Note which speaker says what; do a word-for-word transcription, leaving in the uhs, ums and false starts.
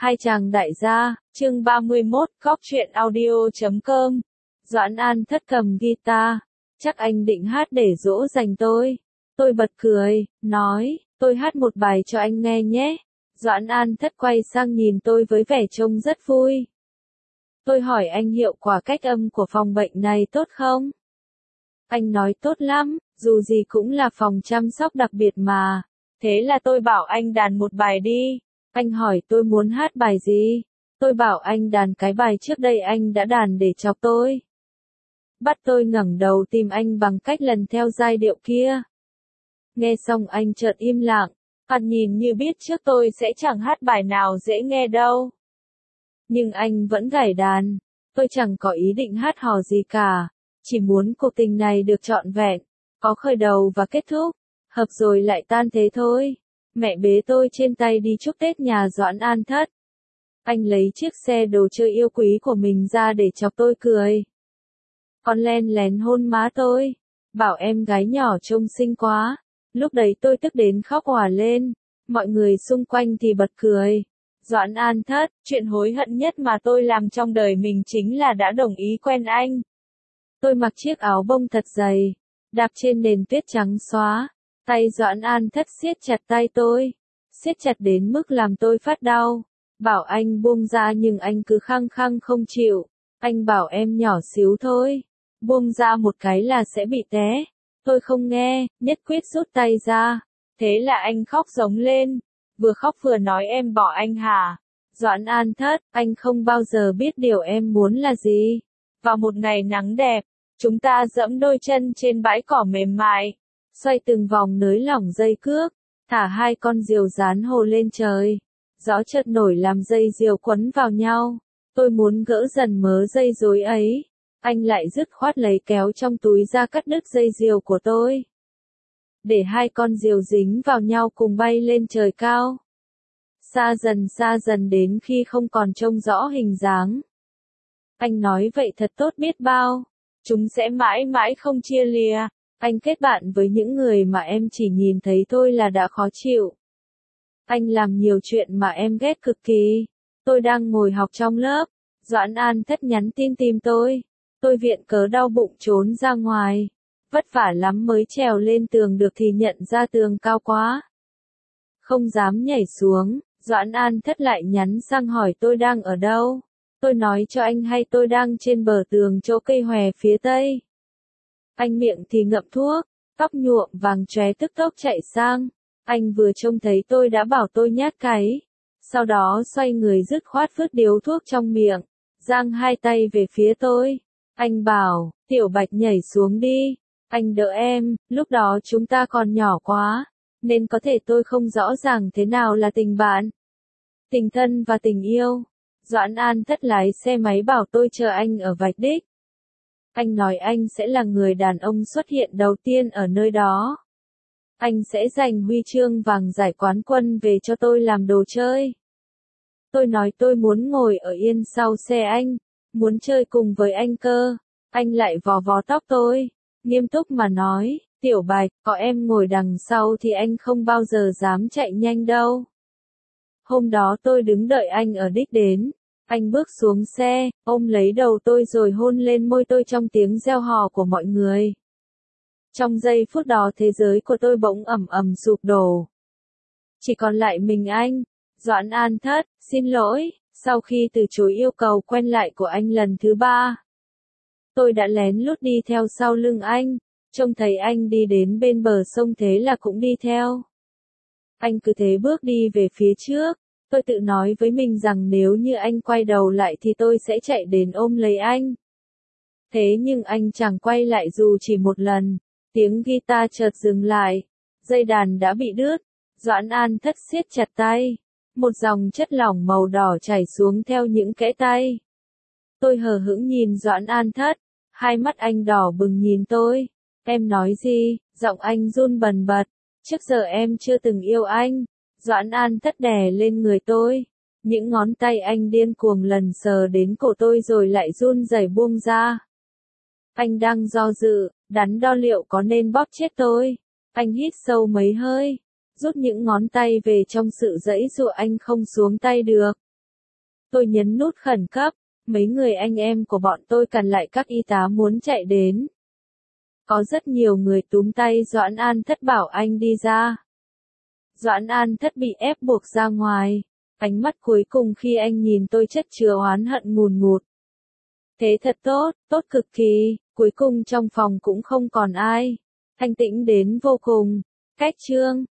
Speaker 1: Hai chàng đại gia, chương ba mươi mốt, góc truyện audio chấm com. Doãn An Thất cầm guitar, chắc anh định hát để dỗ dành tôi. Tôi bật cười, nói, tôi hát một bài cho anh nghe nhé. Doãn An Thất quay sang nhìn tôi với vẻ trông rất vui. Tôi hỏi anh hiệu quả cách âm của phòng bệnh này tốt không? Anh nói tốt lắm, dù gì cũng là phòng chăm sóc đặc biệt mà. Thế là tôi bảo anh đàn một bài đi. Anh hỏi tôi muốn hát bài gì? Tôi bảo anh đàn cái bài trước đây anh đã đàn để chọc tôi. Bắt tôi ngẩng đầu tìm anh bằng cách lần theo giai điệu kia. Nghe xong anh chợt im lặng, hắn nhìn như biết trước tôi sẽ chẳng hát bài nào dễ nghe đâu. Nhưng anh vẫn gảy đàn. Tôi chẳng có ý định hát hò gì cả, chỉ muốn cuộc tình này được trọn vẹn, có khởi đầu và kết thúc, hợp rồi lại tan thế thôi. Mẹ bế tôi trên tay đi chúc Tết nhà Doãn An Thất. Anh lấy chiếc xe đồ chơi yêu quý của mình ra để chọc tôi cười. Còn len lén hôn má tôi, bảo em gái nhỏ trông xinh quá. Lúc đấy tôi tức đến khóc òa lên, mọi người xung quanh thì bật cười. Doãn An Thất, chuyện hối hận nhất mà tôi làm trong đời mình chính là đã đồng ý quen anh. Tôi mặc chiếc áo bông thật dày, đạp trên nền tuyết trắng xóa. Tay Doãn An Thất siết chặt tay tôi, siết chặt đến mức làm tôi phát đau. Bảo anh buông ra nhưng anh cứ khăng khăng không chịu. Anh bảo em nhỏ xíu thôi, buông ra một cái là sẽ bị té. Tôi không nghe, nhất quyết rút tay ra. Thế là anh khóc giống lên, vừa khóc vừa nói em bỏ anh hả? Doãn An Thất, anh không bao giờ biết điều em muốn là gì. Vào một ngày nắng đẹp, chúng ta dẫm đôi chân trên bãi cỏ mềm mại, xoay từng vòng nới lỏng dây cước, thả hai con diều rán hồ lên trời. Gió chợt nổi làm dây diều quấn vào nhau. Tôi muốn gỡ dần mớ dây rối ấy. Anh lại dứt khoát lấy kéo trong túi ra cắt đứt dây diều của tôi, để hai con diều dính vào nhau cùng bay lên trời cao. Xa dần xa dần đến khi không còn trông rõ hình dáng. Anh nói vậy thật tốt biết bao. Chúng sẽ mãi mãi không chia lìa. Anh kết bạn với những người mà em chỉ nhìn thấy thôi là đã khó chịu. Anh làm nhiều chuyện mà em ghét cực kỳ. Tôi đang ngồi học trong lớp. Doãn An Thất nhắn tin tìm tôi. Tôi viện cớ đau bụng trốn ra ngoài. Vất vả lắm mới trèo lên tường được thì nhận ra tường cao quá, không dám nhảy xuống. Doãn An Thất lại nhắn sang hỏi tôi đang ở đâu. Tôi nói cho anh hay tôi đang trên bờ tường chỗ cây hòe phía tây. Anh miệng thì ngậm thuốc, tóc nhuộm vàng chóe tức tốc chạy sang. Anh vừa trông thấy tôi đã bảo tôi nhát cái. Sau đó xoay người dứt khoát vứt điếu thuốc trong miệng, giang hai tay về phía tôi. Anh bảo, Tiểu Bạch nhảy xuống đi. Anh đỡ em, lúc đó chúng ta còn nhỏ quá, nên có thể tôi không rõ ràng thế nào là tình bạn, tình thân và tình yêu. Doãn An Thất lái xe máy bảo tôi chờ anh ở vạch đích. Anh nói anh sẽ là người đàn ông xuất hiện đầu tiên ở nơi đó. Anh sẽ giành huy chương vàng giải quán quân về cho tôi làm đồ chơi. Tôi nói tôi muốn ngồi ở yên sau xe anh, muốn chơi cùng với anh cơ. Anh lại vò vò tóc tôi, nghiêm túc mà nói, Tiểu Bạch, có em ngồi đằng sau thì anh không bao giờ dám chạy nhanh đâu. Hôm đó tôi đứng đợi anh ở đích đến. Anh bước xuống xe, ôm lấy đầu tôi rồi hôn lên môi tôi trong tiếng reo hò của mọi người. Trong giây phút đó thế giới của tôi bỗng ầm ầm sụp đổ. Chỉ còn lại mình anh. Doãn An Thất, xin lỗi, sau khi từ chối yêu cầu quen lại của anh lần thứ ba, tôi đã lén lút đi theo sau lưng anh, trông thấy anh đi đến bên bờ sông thế là cũng đi theo. Anh cứ thế bước đi về phía trước, tôi tự nói với mình rằng nếu như anh quay đầu lại thì tôi sẽ chạy đến ôm lấy anh. Thế nhưng anh chẳng quay lại dù chỉ một lần, tiếng guitar chợt dừng lại, dây đàn đã bị đứt, Doãn An Thất siết chặt tay, một dòng chất lỏng màu đỏ chảy xuống theo những kẽ tay. Tôi hờ hững nhìn Doãn An Thất, hai mắt anh đỏ bừng nhìn tôi. Em nói gì? Giọng anh run bần bật. Trước giờ em chưa từng yêu anh. Doãn An Thất đè lên người tôi. Những ngón tay anh điên cuồng lần sờ đến cổ tôi rồi lại run rẩy buông ra. Anh đang do dự, đắn đo liệu có nên bóp chết tôi. Anh hít sâu mấy hơi, rút những ngón tay về trong sự giãy giụa anh không xuống tay được. Tôi nhấn nút khẩn cấp. Mấy người anh em của bọn tôi cần lại các y tá muốn chạy đến. Có rất nhiều người túm tay Doãn An Thất bảo anh đi ra. Doãn An Thất bị ép buộc ra ngoài. Ánh mắt cuối cùng khi anh nhìn tôi chất chứa oán hận ngùn ngụt. Thế thật tốt, tốt cực kỳ, cuối cùng trong phòng cũng không còn ai. Thanh tĩnh đến vô cùng. Cách chương